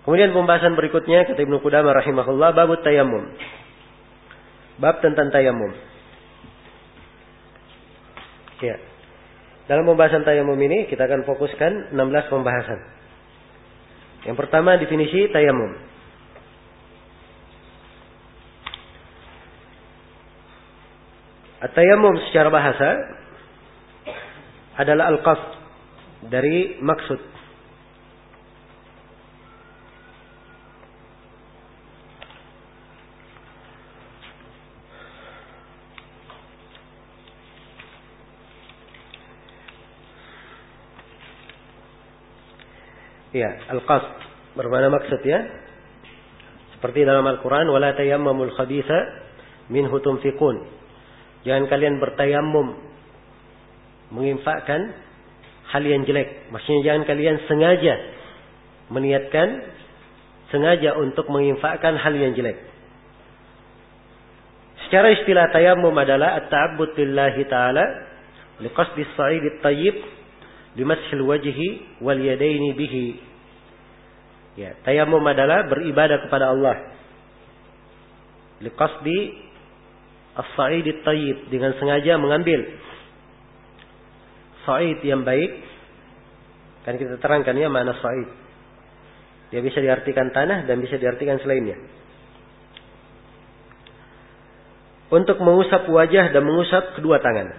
Kemudian pembahasan berikutnya kata Ibnu Qudamah rahimahullah, bab tayammum. Bab tentang tayammum. Ya. Dalam pembahasan tayammum ini kita akan fokuskan 16 pembahasan. Yang pertama definisi tayammum. At-tayammum secara bahasa adalah al-qasd, dari maksud. Ya, al-qasd bermakna maksud ya. Seperti dalam Al-Qur'an, wala tayammamul khabitha minhu tunfiqun. Jangan kalian bertayammum menginfakkan hal yang jelek. Maksudnya jangan kalian sengaja meniatkan sengaja untuk menginfakkan hal yang jelek. Secara istilah tayammum adalah at-ta'abbud lillahi ta'ala liqasdi as-sa'id at-tayyib bimashil wajhi wal yadaini bihi. Ya, tayammum adalah beribadah kepada Allah. Liqasdi as-sa'id at-tayyib, dengan sengaja mengambil sa'id yang baik. Kan kita terangkan ya makna sa'id. Dia bisa diartikan tanah dan bisa diartikan selainnya. Untuk mengusap wajah dan mengusap kedua tangan.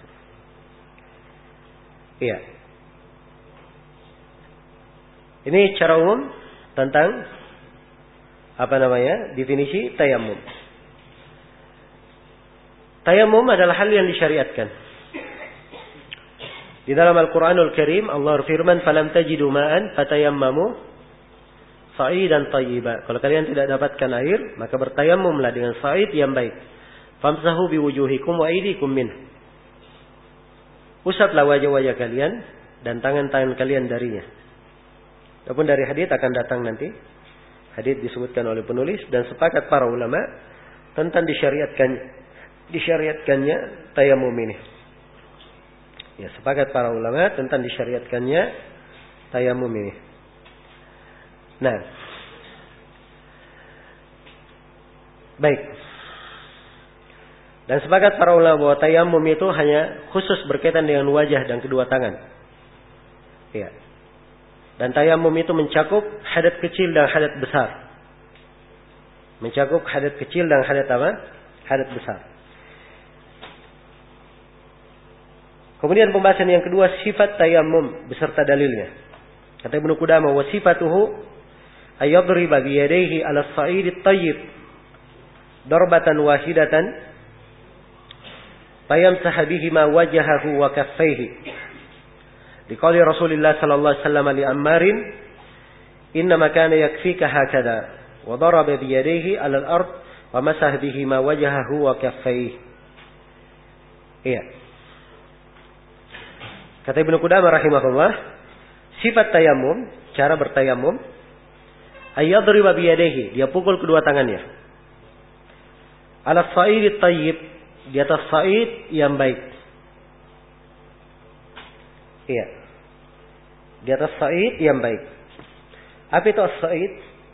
Iya. Ini secara umum tentang definisi tayammum. Tayammum adalah hal yang disyariatkan. Di dalam Al-Qur'anul Karim Allah berfirman, "Falam tajidu ma'an fatayammamu sa'idan thayyiba." Kalau kalian tidak dapatkan air, maka bertayammumlah dengan sa'id yang baik. Famsahu biwujuhikum wa aydikum min. Usaplah wajah-wajah kalian dan tangan-tangan kalian darinya. Adapun dari hadits akan datang nanti. Hadits disebutkan oleh penulis dan sepakat para ulama tentang disyariatkannya tayammum ini. Ya, sepakat para ulama tentang disyariatkannya tayammum ini. Nah, baik. Dan sepakat para ulama bahwa tayammum itu hanya khusus berkaitan dengan wajah dan kedua tangan. Ya. Dan tayammum itu mencakup hadat kecil dan hadat besar. Mencakup hadat kecil dan hadat apa? Hadat besar. Kemudian pembahasan yang kedua, sifat tayammum beserta dalilnya. Kata Ibnu Qudamah, wa sifatuhu ayyadriba bi yadayhi 'ala as-sa'id at-tayyib darbatan wahidatan fayamsahu bihima wajhahu wa kaffayhi. Liqauli Rasulullah sallallahu alaihi wasallam li Ammarin, "Innama kana yakfika hakadha." Wa daraba bi yadayhi 'ala al-ard wa masaha bihima wajhahu wa kaffayhi. Iya. Kata Ibnu Qudamah rahimahullah, sifat tayammum, cara bertayammum, ayyadriba bi yadayhi, dia pukul kedua tangannya. 'Ala as-sa'id at-tayyib, di atas sa'id yang baik. Iya. Di atas sa'id yang baik. Apa itu as-sa'id?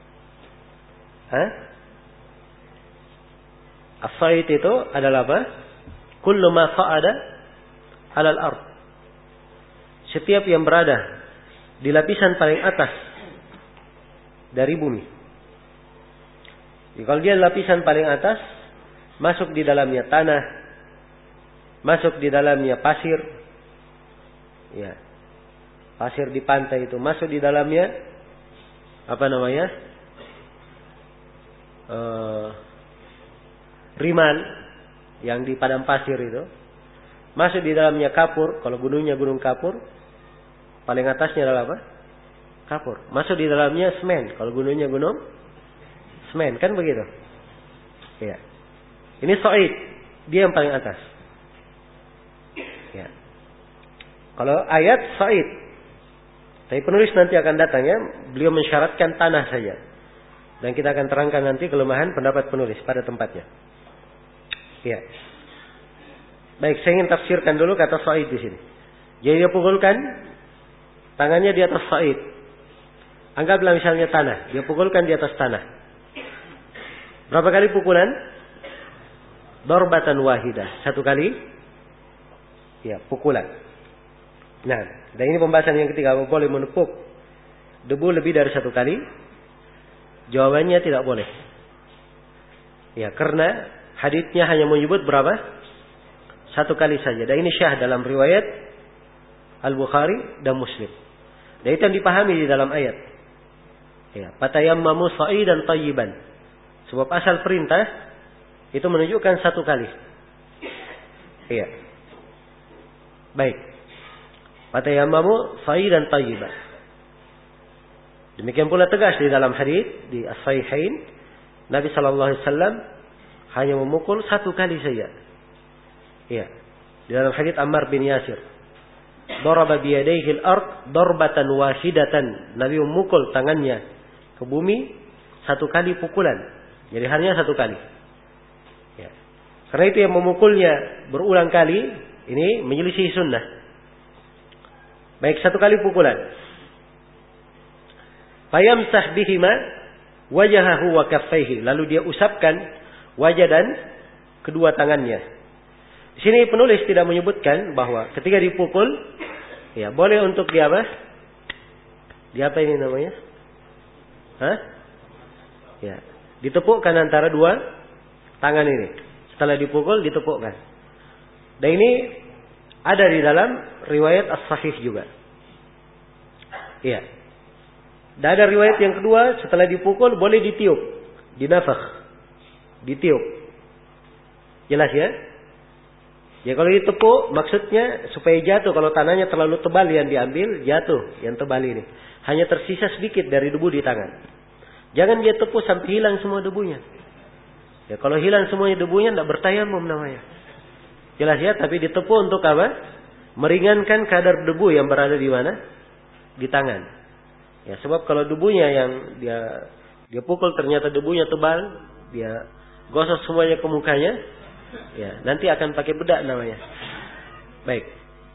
As-sa'id itu adalah apa? Kullu ma sa'ada 'alal ard. Setiap yang berada di lapisan paling atas dari bumi. Jadi, kalau dia lapisan paling atas, masuk di dalamnya tanah, masuk di dalamnya pasir. Ya. Pasir di pantai itu masuk di dalamnya rimal yang di padang pasir itu. Masuk di dalamnya kapur, kalau gunungnya gunung kapur, paling atasnya adalah apa? Kapur. Masuk di dalamnya semen, kalau gunungnya gunung semen, kan begitu? Ya. Ini sa'id, dia yang paling atas. Ya. Kalau ayat sa'id, tapi penulis nanti akan datang ya, beliau mensyaratkan tanah saja. Dan kita akan terangkan nanti kelemahan pendapat penulis pada tempatnya. Ya. Baik, saya ingin tafsirkan dulu kata sa'id di sini. Jadi dia pukulkan tangannya di atas sa'id. Anggaplah misalnya tanah, dia pukulkan di atas tanah. Berapa kali pukulan? Darbatan wahidah, satu kali ya pukulan. Nah, dan ini pembahasan yang ketiga, boleh menepuk debu lebih dari satu kali? Jawabannya tidak boleh. Ya, karena haditsnya hanya menyebut berapa? Satu kali saja. Dan ini syah dalam riwayat Al-Bukhari dan Muslim. Dan itu yang dipahami di dalam ayat. Ya, fatayammamu sa'idan thayyiban. Sebab asal perintah itu menunjukkan satu kali. Iya. Baik. Fatayammamu sa'idan thayyiban. Demikian pula tegas di dalam hadis di As-Sahihain, Nabi sallallahu alaihi wasallam hanya memukul satu kali saja. Iya. Di dalam hadis Ammar bin Yasir, daraba bi yadayhi al-ard darbatan wahidatan. Nabi memukul tangannya ke bumi satu kali pukulan. Jadi hanya satu kali. Ya. Karena itu yang memukulnya berulang kali ini menyelisih sunnah. Baik, satu kali pukulan. Fayamsah bihima wajahahu wa kaffaihi. Lalu dia usapkan wajah dan kedua tangannya. Di sini penulis tidak menyebutkan bahwa ketika dipukul, ya boleh untuk dia apa? Dia apa ini namanya? Hah? Ya, ditepukkan antara dua tangan ini. Setelah dipukul, ditepukkan. Dan ini ada di dalam riwayat As-Sahih juga. Iya. Dan ada riwayat yang kedua, setelah dipukul boleh ditiup, dinafakh, ditiup. Jelas ya? Ya kalau ditepuk maksudnya supaya jatuh. Kalau tanahnya terlalu tebal yang diambil, jatuh yang tebal ini. Hanya tersisa sedikit dari debu di tangan. Jangan dia tepuk sampai hilang semua debunya. Ya kalau hilang semuanya debunya tidak bertayamum namanya. Jelas ya, tapi ditepuk untuk apa? Meringankan kadar debu yang berada di mana? Di tangan. Ya sebab kalau debunya yang dia pukul ternyata debunya tebal, dia gosok semuanya ke mukanya. Ya, nanti akan pakai bedak namanya. Baik.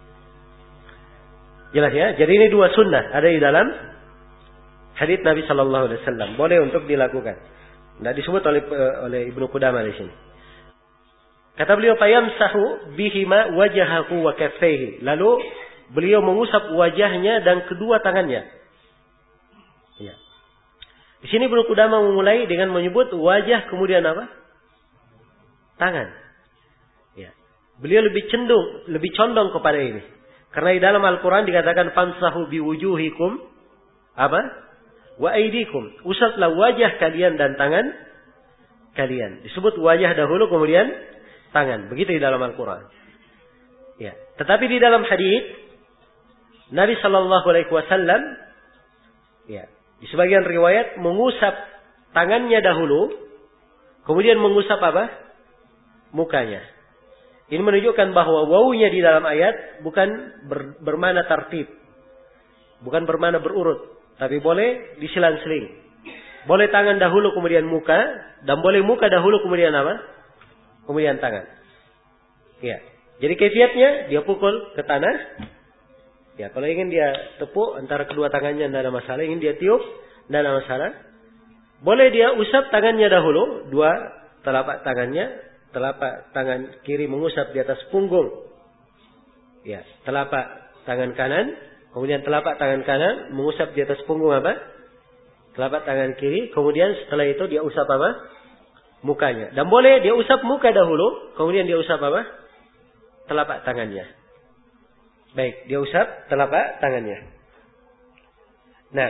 Jelas ya? Jadi ini dua sunnah ada di dalam hadits Nabi sallallahu alaihi wasallam. Boleh untuk dilakukan. Tidak disebut oleh Ibnu Qudamah di sini. Kata beliau, "Fayamsahu bihima wajahahu wa kaffaihi." Lalu beliau mengusap wajahnya dan kedua tangannya. Ya. Di sini Ibnu Qudamah memulai dengan menyebut wajah kemudian apa? Tangan. Beliau lebih condong kepada ini. Karena di dalam Al-Quran dikatakan famsahu biwujuhikum apa? Wa aidikum. Usaplah wajah kalian dan tangan kalian. Disebut wajah dahulu kemudian tangan. Begitu di dalam Al-Quran. Ya. Tetapi di dalam hadis Nabi sallallahu alaihi wasallam ya, di sebagian riwayat mengusap tangannya dahulu kemudian mengusap apa? Mukanya. Ini menunjukkan bahwa wawunya di dalam ayat bukan bermakna tartib. Bukan bermakna berurut. Tapi boleh disilang-seling. Boleh tangan dahulu kemudian muka. Dan boleh muka dahulu kemudian apa? Kemudian tangan. Ya. Jadi kefiatnya dia pukul ke tanah. Ya, kalau ingin dia tepuk antara kedua tangannya tidak ada masalah. Ingin dia tiup tidak ada masalah. Boleh dia usap tangannya dahulu. Dua telapak tangannya. Telapak tangan kiri mengusap di atas punggung. Ya, telapak tangan kanan, kemudian telapak tangan kanan mengusap di atas punggung apa? Telapak tangan kiri, kemudian setelah itu dia usap apa? Mukanya. Dan boleh dia usap muka dahulu, kemudian dia usap apa? Telapak tangannya. Baik, dia usap telapak tangannya. Nah.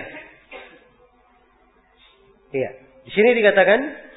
Iya, di sini dikatakan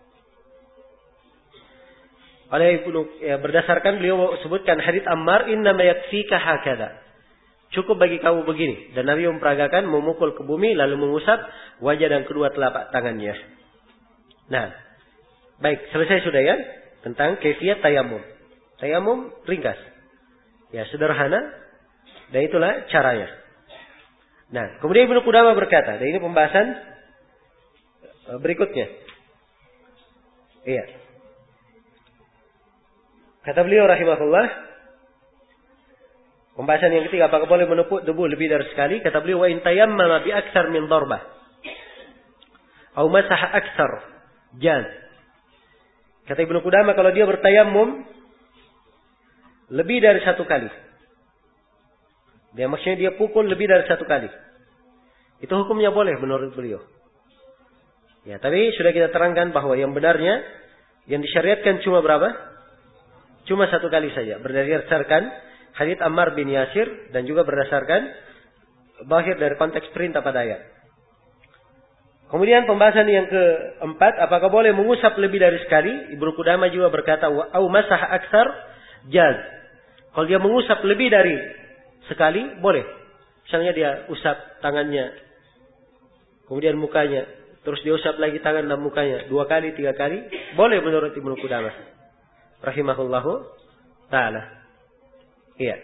oleh berdasarkan beliau sebutkan hadits Ammar, innama yakfika hakadha. Cukup bagi kamu begini. Dan Nabi memperagakan memukul ke bumi lalu mengusap wajah dan kedua telapak tangannya. Nah, baik, selesai sudah ya tentang kaifiyat tayamum. Tayamum ringkas. Ya, sederhana dan itulah caranya. Nah, kemudian Ibnu Qudamah berkata, dan ini pembahasan berikutnya. Iya. Kata beliau rahimahullah, Pembahasan yang ketiga, apakah boleh menepuk debu lebih dari sekali? Kata beliau, wa in tayammama bi aktsar min darbah aw masaha aktsar jaz. Kata Ibnu Qudamah, kalau dia bertayammum lebih dari satu kali, dia maksudnya dia pukul lebih dari satu kali, itu hukumnya boleh menurut beliau. Ya, tapi sudah kita terangkan bahwa yang benarnya yang disyariatkan cuma berapa? Cuma satu kali saja, berdasarkan hadits Ammar bin Yasir dan juga berdasarkan bahir dari konteks perintah pada ayat. Kemudian pembahasan yang keempat, apakah boleh mengusap lebih dari sekali? Ibnu Qudamah juga berkata, au masah aktsar jaz. Kalau dia mengusap lebih dari sekali, boleh. Misalnya dia usap tangannya, kemudian mukanya, terus dia usap lagi tangan dan mukanya 2 kali, 3 kali, boleh menurut Ibnu Qudamah rahimahullahu ta'ala. Iya.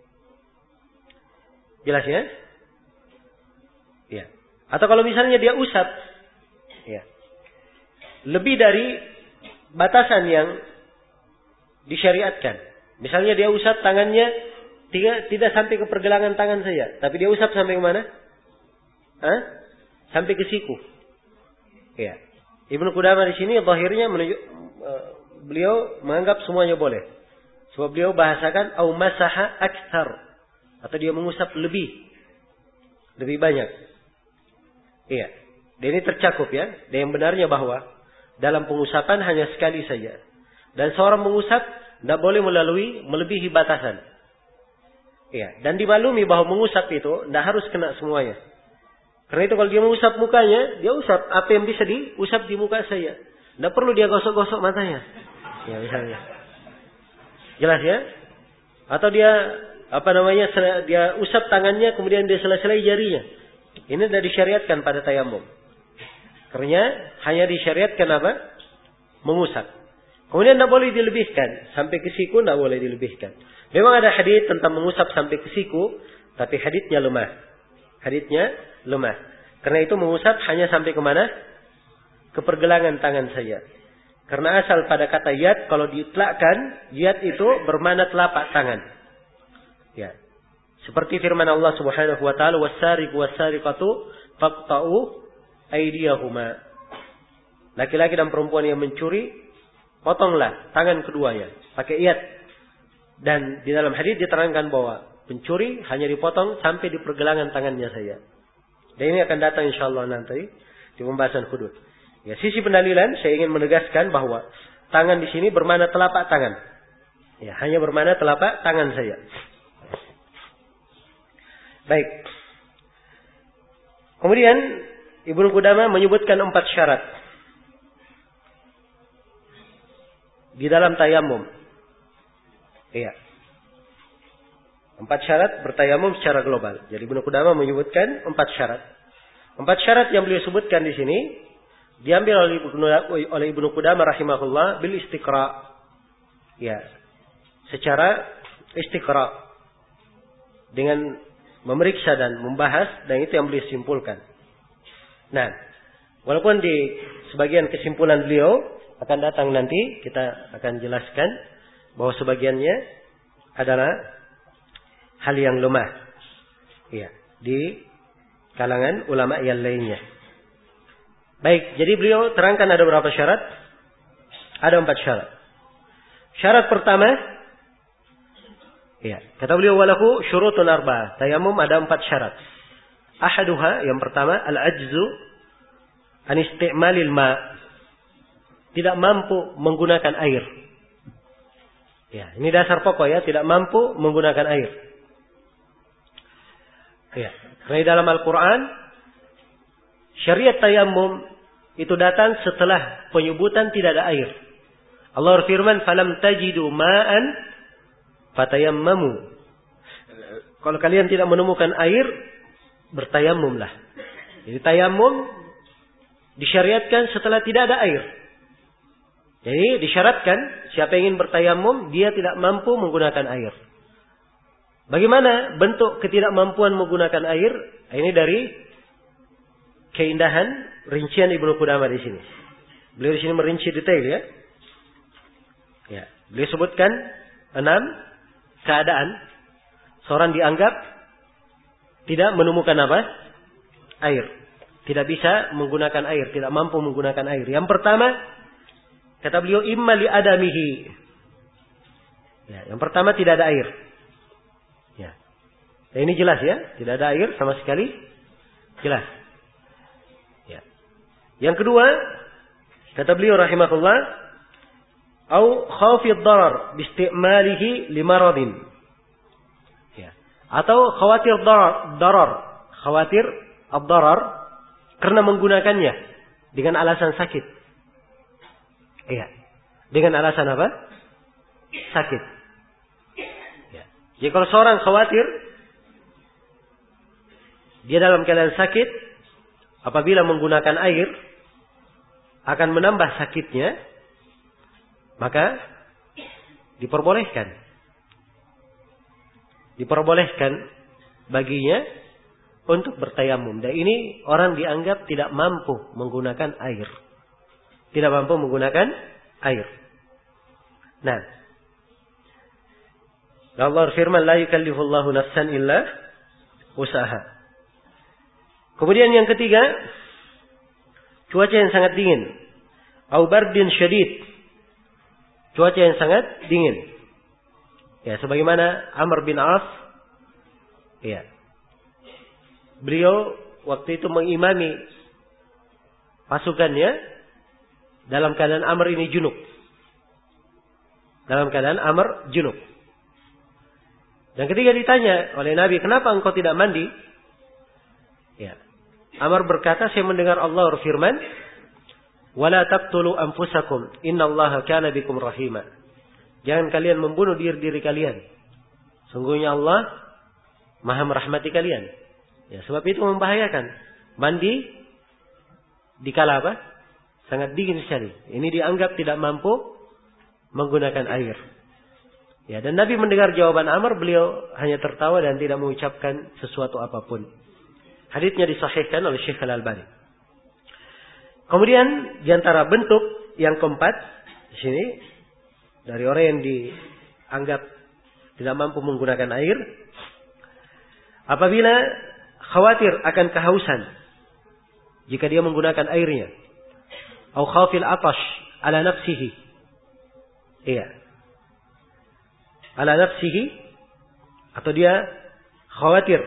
Jelas ya? Iya. Atau kalau misalnya dia usap, ya, lebih dari batasan yang disyariatkan. Misalnya dia usap tangannya tidak sampai ke pergelangan tangan saja, tapi dia usap sampai ke mana? Sampai ke siku. Iya. Ibnu Qudamah di sini zahirnya beliau menganggap semuanya boleh. Sebab beliau bahasakan au masaha aktsar, atau dia mengusap lebih banyak. Iya. Dan ini tercakup ya. Dan yang benarnya bahwa dalam pengusapan hanya sekali saja. Dan seorang mengusap tidak boleh melebihi batasan. Iya. Dan dimaklumi bahwa mengusap itu tidak harus kena semuanya. Karena itu kalau dia mengusap mukanya, dia usap apa yang bisa diusap di muka saya. Tidak perlu dia gosok-gosok matanya. Ya misalnya. Jelas ya? Atau dia dia usap tangannya kemudian dia selesai jarinya. Ini tidak disyariatkan pada tayammum. Karena hanya disyariatkan apa? Mengusap. Kemudian tidak boleh dilebihkan sampai ke siku, tidak boleh dilebihkan. Memang ada hadits tentang mengusap sampai ke siku, tapi haditsnya lemah. Karena itu mengusap hanya sampai ke mana? Ke pergelangan tangan saja. Karena asal pada kata yad, kalau diitlakkan, yad itu bermakna telapak tangan. Ya. Seperti firman Allah Subhanahu wa taala, was-sariqu was-sariqatu faqta'u aydiyahuma. Laki-laki dan perempuan yang mencuri, potonglah tangan keduanya pakai yad. Dan di dalam hadis diterangkan bahwa pencuri hanya dipotong sampai di pergelangan tangannya saja. Dan ini akan datang insyaallah nanti di pembahasan hudud. Ya, sisi pendalilan saya ingin menegaskan bahwa tangan di sini bermakna telapak tangan. Ya, hanya bermakna telapak tangan saja. Baik. Kemudian Ibnu Qudamah menyebutkan 4 syarat di dalam tayammum. Iya. 4 syarat bertayamum secara global. Jadi Ibnu Qudamah menyebutkan 4 syarat. 4 syarat yang beliau sebutkan di sini diambil oleh Ibnu Qudamah rahimahullah bil istiqra. Ya. Secara istiqra. Dengan memeriksa dan membahas, dan itu yang beliau simpulkan. Nah, walaupun di sebagian kesimpulan beliau akan datang nanti, kita akan jelaskan bahwa sebagiannya adalah hal yang lemah. Ya, di kalangan ulama yang lainnya. Baik, jadi beliau terangkan ada berapa syarat? Ada 4 syarat. Syarat pertama, ya, kata beliau walahu syurutun arba'ah. Tayammum ada 4 syarat. Ahaduha, yang pertama, al-ajzu an isti'malil ma'. Tidak mampu menggunakan air. Ya, ini dasar pokok ya, tidak mampu menggunakan air. Ya, karena dalam Al-Quran syariat tayammum itu datang setelah penyebutan tidak ada air. Allah berfirman, "Falam tajidu ma'an fatayammamu." Kalau kalian tidak menemukan air, bertayammumlah. Jadi tayammum disyariatkan setelah tidak ada air. Jadi disyaratkan siapa yang ingin bertayammum dia tidak mampu menggunakan air. Bagaimana bentuk ketidakmampuan menggunakan air? Ini dari keindahan rincian Ibnu Qudamah di sini. Beliau di sini merinci detail ya. Ya, beliau sebutkan 6 keadaan seorang dianggap tidak menemukan apa? Air. Tidak bisa menggunakan air, tidak mampu menggunakan air. Yang pertama, kata beliau, imma li adamihi. Ya, yang pertama tidak ada air. Ya. Nah, ini jelas ya, tidak ada air sama sekali. Jelas. Ya. Yang kedua, kata beliau rahimahullah, au khawfid darar biistimalihi limaradin. Ya. Atau khawatir darar, khawatir ad-darar karena menggunakannya dengan alasan sakit. Iya. Dengan alasan apa? Sakit. Ya. Jadi kalau seorang khawatir dia dalam keadaan sakit, apabila menggunakan air akan menambah sakitnya, maka diperbolehkan baginya untuk bertayamum. Dan ini orang dianggap tidak mampu menggunakan air. Tidak mampu menggunakan air. Nah, Allah firman, la yukallifullahu nafsan illa usaha. Kemudian yang ketiga, cuaca yang sangat dingin. Au bardin syadid. Cuaca yang sangat dingin. Ya, sebagaimana Amr bin As. Ya. Beliau waktu itu mengimami pasukannya dalam keadaan Amr ini junub. Dalam keadaan Amr junub. Dan ketika ditanya oleh Nabi, kenapa engkau tidak mandi? Ya. Amr berkata, saya mendengar Allah berfirman, wala taqtulu anfusakum innallaha kana bikum rahima. Jangan kalian membunuh diri kalian. Sungguhnya Allah Maha merahmati kalian. Ya, sebab itu membahayakan. Mandi dikala apa? Sangat dingin sekali. Ini dianggap tidak mampu menggunakan air. Ya, dan Nabi mendengar jawaban Amr, beliau hanya tertawa dan tidak mengucapkan sesuatu apapun. Haditsnya disahihkan oleh Syekh Al-Albani. Kemudian di antara bentuk yang keempat di sini dari orang yang dianggap tidak mampu menggunakan air, apabila khawatir akan kehausan jika dia menggunakan airnya, atau khafil atash ala nafsihi, iya, ala nafsihi, atau dia khawatir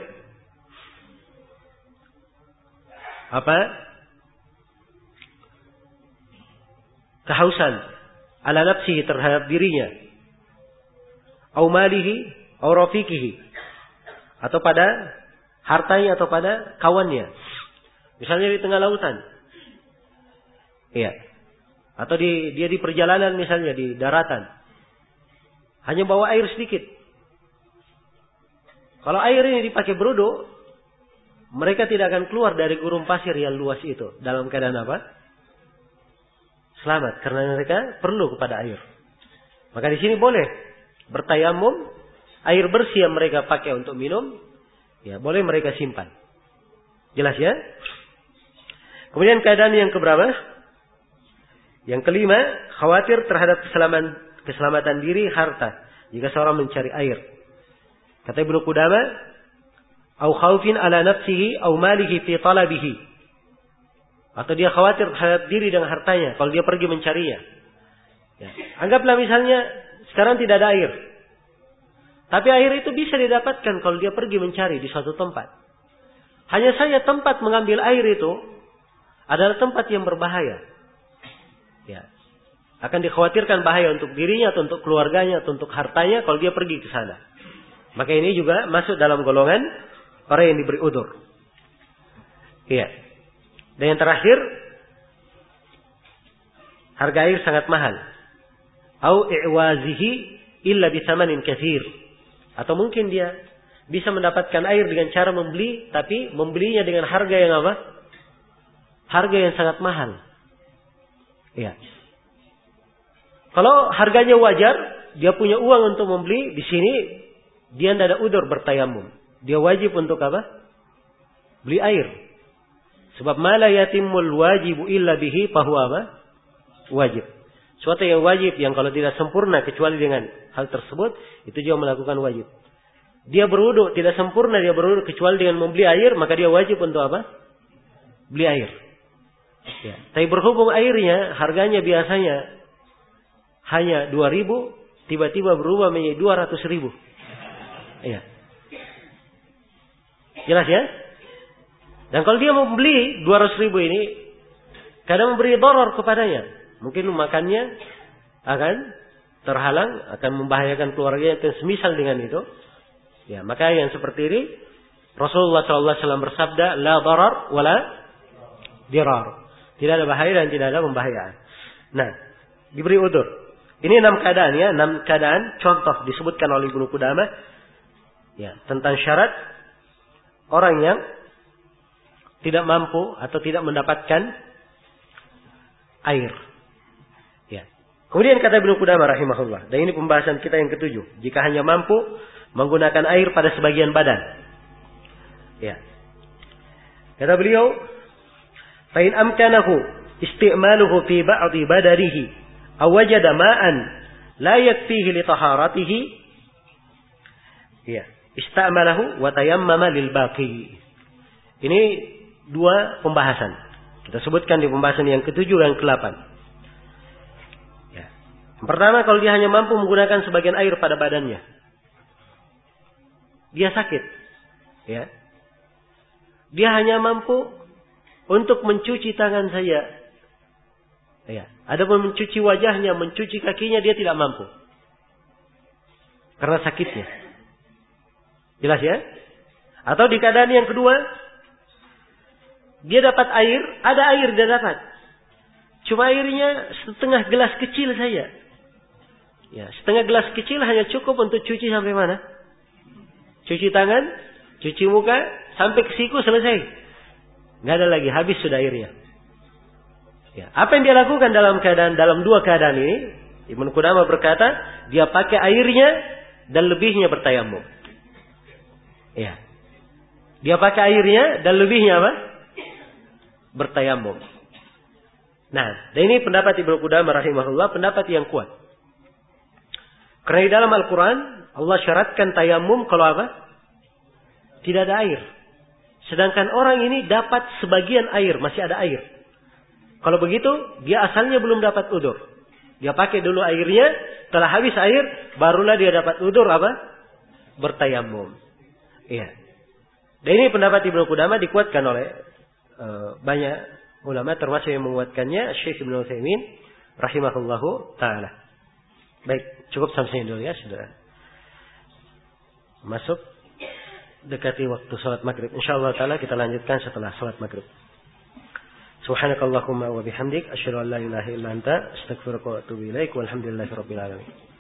kehausan ala nafsihi terhadap dirinya, au malihi au rafiqihi, atau pada hartanya atau pada kawannya. Misalnya di tengah lautan. Iya. Atau dia di perjalanan misalnya di daratan. Hanya bawa air sedikit. Kalau air ini dipakai berudu, mereka tidak akan keluar dari gurun pasir yang luas itu dalam keadaan apa? Selamat, karena mereka perlu kepada air. Maka di sini boleh bertayamum, air bersih yang mereka pakai untuk minum, ya boleh mereka simpan. Jelas ya? Kemudian keadaan yang keberapa? Yang kelima, khawatir terhadap keselamatan diri, harta. Jika seorang mencari air. Kata Ibnu Qudamah, au khaufin ala nafsihi au malihi fi talabihi. Atau dia khawatir terhadap diri dan hartanya kalau dia pergi mencarinya. Ya. Anggaplah misalnya sekarang tidak ada air. Tapi air itu bisa didapatkan kalau dia pergi mencari di suatu tempat. Hanya saja tempat mengambil air itu adalah tempat yang berbahaya. Ya. Akan dikhawatirkan bahaya untuk dirinya atau untuk keluarganya atau untuk hartanya kalau dia pergi ke sana. Maka ini juga masuk dalam golongan orang yang diberi udzur. Iya. Dan yang terakhir, harga air sangat mahal. Au i'wazihi illa bisamanin katsir. Atau mungkin dia bisa mendapatkan air dengan cara membeli, tapi membelinya dengan harga yang apa? Harga yang sangat mahal. Iya. Kalau harganya wajar, dia punya uang untuk membeli, di sini dia tidak ada udzur bertayamum. Dia wajib untuk apa? Beli air. Sebab ma la yatimul wajibu illa bihi fahuwa apa? Wajib. Suatu yang wajib yang kalau tidak sempurna kecuali dengan hal tersebut, itu juga melakukan wajib. dia berwudu tidak sempurna dia berwudu kecuali dengan membeli air, maka dia wajib untuk apa? Beli air. Ya. Tapi berhubung airnya harganya biasanya hanya 2.000, tiba-tiba berubah menjadi 200.000. Iya. Jelas ya? Dan kalau dia mau beli 200.000 ini, kadang memberi darar kepadanya. Mungkin makannya akan terhalang, akan membahayakan keluarganya, dan semisal dengan itu. Ya, maka yang seperti ini Rasulullah SAW bersabda, la darar wala dirar. Tidak ada bahaya dan tidak ada pembahayaan. Nah, diberi udzur. Ini 6 keadaan ya, 6 keadaan contoh disebutkan oleh Ibnu Qudamah ya, tentang syarat orang yang tidak mampu atau tidak mendapatkan air. Ya. Kemudian kata Ibnu Qudamah rahimahullah, dan ini pembahasan kita yang ke-7, jika hanya mampu menggunakan air pada sebagian badan. Ya. Kata beliau, fa in amkanahu isti'maluhu fi ba'dhi badanihi aw wajada ma'an la yakfihi li taharatihi, ya, ista'malahu wa tayammama lil baqi. Ini 2 pembahasan. Kita sebutkan di pembahasan yang ke-7 dan ke-8. Ya. Yang pertama, kalau dia hanya mampu menggunakan sebagian air pada badannya. Dia sakit. Ya. Dia hanya mampu untuk mencuci tangan saya. Ya. Adapun mencuci wajahnya, mencuci kakinya, dia tidak mampu. Karena sakitnya. Jelas ya? Atau di keadaan yang kedua, dia dapat air, ada air dia dapat. Cuma airnya setengah gelas kecil saja. Ya, setengah gelas kecil hanya cukup untuk cuci sampai mana? Cuci tangan, cuci muka, sampai ke siku selesai. Nggak ada lagi, habis sudah airnya. Ya, apa yang dia lakukan dalam 2 keadaan ini? Ibnu Qudamah berkata, dia pakai airnya dan lebihnya bertayamum. Ya. Dia pakai airnya dan lebihnya apa? Bertayamum. Nah, dan ini pendapat Ibnu Qudamah rahimahullah, pendapat yang kuat. Karena di dalam Al-Quran Allah syaratkan tayamum kalau apa? Tidak ada air. Sedangkan orang ini dapat sebagian air, masih ada air. Kalau begitu, dia asalnya belum dapat udzur. Dia pakai dulu airnya, setelah habis air, barulah dia dapat udzur apa? Bertayamum. Iya. Dan ini pendapat Ibnu Qudamah dikuatkan oleh banyak ulama, termasuk yang menguatkannya Syekh Ibnu Utsaimin rahimahullahu taala. Baik, cukup sampai sini dulu ya, sudah masuk dekati waktu salat maghrib. Insyaallah taala kita lanjutkan setelah salat maghrib. Subhanakallahumma wa bihamdik asyhadu an la ilaha illa anta astaghfiruka wa atubu ilaik walhamdulillahirabbil alamin.